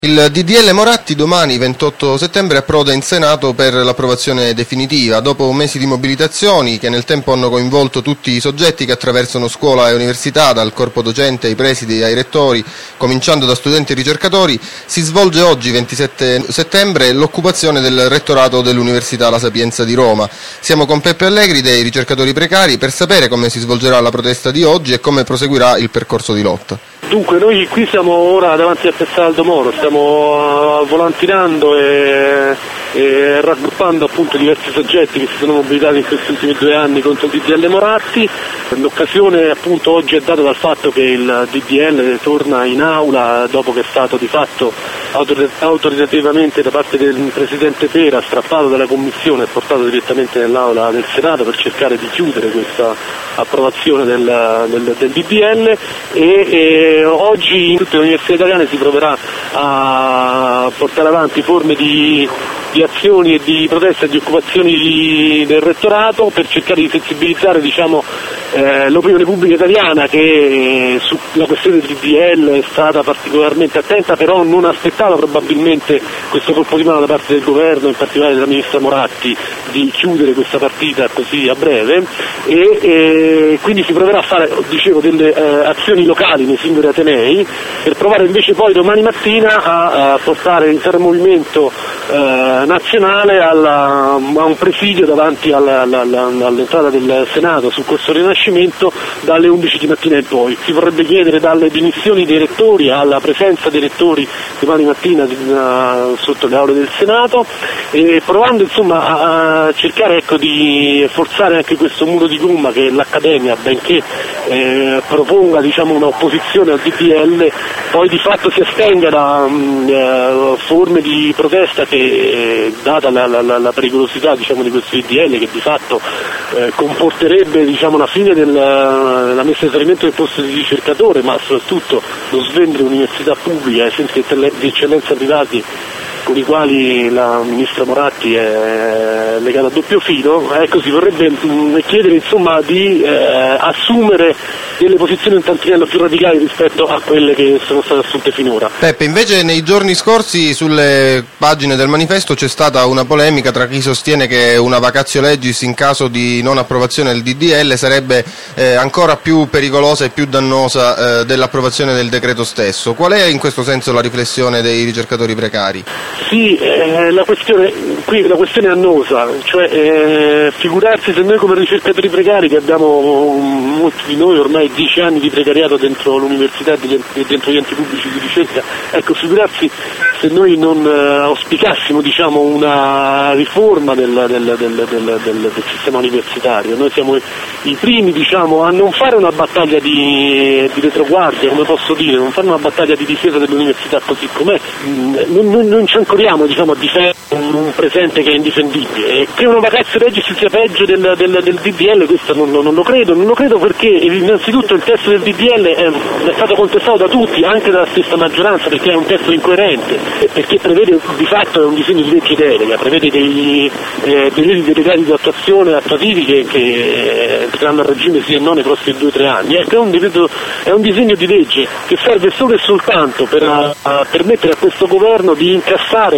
Il DDL Moratti domani 28 settembre approda in Senato per l'approvazione definitiva, dopo mesi di mobilitazioni che nel tempo hanno coinvolto tutti i soggetti che attraversano scuola e università, dal corpo docente ai presidi ai rettori, cominciando da studenti e ricercatori. Si svolge oggi 27 settembre l'occupazione del rettorato dell'Università La Sapienza di Roma. Siamo con Peppe Allegri dei ricercatori precari per sapere come si svolgerà la protesta di oggi e come proseguirà il percorso di lotta. Dunque, noi qui siamo ora davanti a Piazza Aldo Moro, stiamo volantinando e raggruppando appunto diversi soggetti che si sono mobilitati in questi ultimi 2 anni contro il DDL Moratti. L'occasione appunto oggi è data dal fatto che il DDL torna in aula dopo che è stato di fatto autoritativamente da parte del Presidente Pera strappato dalla Commissione e portato direttamente nell'aula del Senato per cercare di chiudere questa approvazione del DDL e oggi in tutte le università italiane si proverà a portare avanti forme di azioni e di protesta e di occupazioni del rettorato per cercare di sensibilizzare l'opinione pubblica italiana che sulla questione del DDL è stata particolarmente attenta, però non aspettava probabilmente questo colpo di mano da parte del governo, in particolare della ministra Moratti, di chiudere questa partita così a breve e quindi si proverà a fare, delle azioni locali nei singoli atenei per provare invece poi domani mattina a portare l'intero movimento nazionale a un presidio davanti all'entrata del Senato sul Corso Rinascimento dalle 11 di mattina in poi. Si vorrebbe chiedere dalle dimissioni dei rettori alla presenza dei rettori domani mattina sotto le aule del Senato e provando insomma a cercare di forzare anche questo muro di gomma che l'Accademia, benché proponga un'opposizione al DDL, poi di fatto si astenga da forme di protesta che, data la pericolosità di questo DDL che di fatto comporterebbe una fine della messa in esaurimento del posto di ricercatore, ma soprattutto lo svendere università pubbliche ai centri di eccellenza privati con i quali la ministra Moratti è legata a doppio filo, si vorrebbe chiedere di assumere delle posizioni un tantinello più radicali rispetto a quelle che sono state assunte finora. Peppe, invece nei giorni scorsi sulle pagine del manifesto c'è stata una polemica tra chi sostiene che una vacatio legis in caso di non approvazione del DDL sarebbe ancora più pericolosa e più dannosa dell'approvazione del decreto stesso. Qual è in questo senso la riflessione dei ricercatori precari? Sì, la questione è annosa, figurarsi se noi come ricercatori precari, che abbiamo molti di noi ormai 10 anni di precariato dentro l'università e dentro gli enti pubblici di ricerca, figurarsi se noi non auspicassimo una riforma del sistema universitario. Noi siamo i primi a non fare una battaglia di retroguardia, come posso dire, non fare una battaglia di difesa dell'università così com'è, non ci ancoriamo a difendere un presente che è indifendibile. E che una vacatio legis sia peggio del DDL, questo non lo credo perché innanzitutto il testo del DDL è stato contestato da tutti, anche dalla stessa maggioranza, perché è un testo incoerente, perché prevede di fatto è un disegno di legge delega, prevede dei delegati di attuativi che entreranno a regime sì e no nei prossimi 2-3 anni. È un disegno di legge che serve solo e soltanto per permettere a questo governo di incassare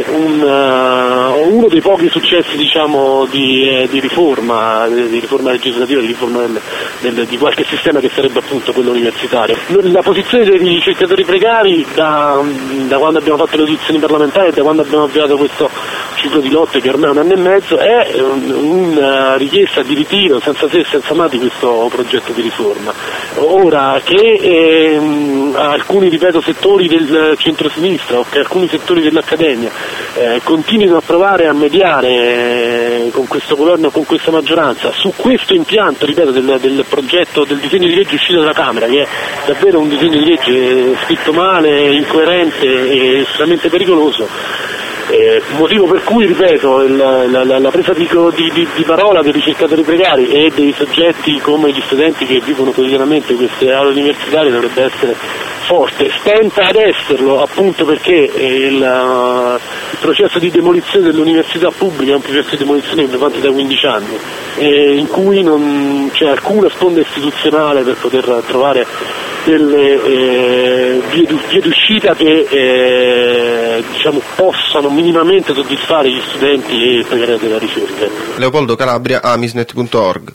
uno dei pochi successi di riforma legislativa, di riforma di qualche sistema che sarebbe appunto quello universitario. La posizione dei ricercatori precari da quando abbiamo fatto le audizioni parlamentari e da quando abbiamo avviato questo ciclo di lotte che ormai è 1 anno e mezzo è una richiesta di ritiro senza se e senza ma di questo progetto di riforma. Ora che alcuni settori del centro-sinistra o che alcuni settori dell'Accademia continuino a provare a mediare con questo governo, con questa maggioranza, su questo impianto, ripeto, del progetto, del disegno di legge uscito dalla Camera, che è davvero un disegno di legge scritto male, incoerente e estremamente pericoloso. Motivo per cui, ripeto, la presa di parola dei ricercatori precari e dei soggetti come gli studenti che vivono quotidianamente queste aule universitarie dovrebbe essere forte. Stenta ad esserlo appunto perché il processo di demolizione dell'università pubblica è un processo di demolizione che va avanti da 15 anni in cui non c'è alcuna sponda istituzionale per poter trovare delle vie d'uscita che diciamo possano minimamente soddisfare gli studenti e i precari della ricerca. Leopoldo Calabria, amisnet.org.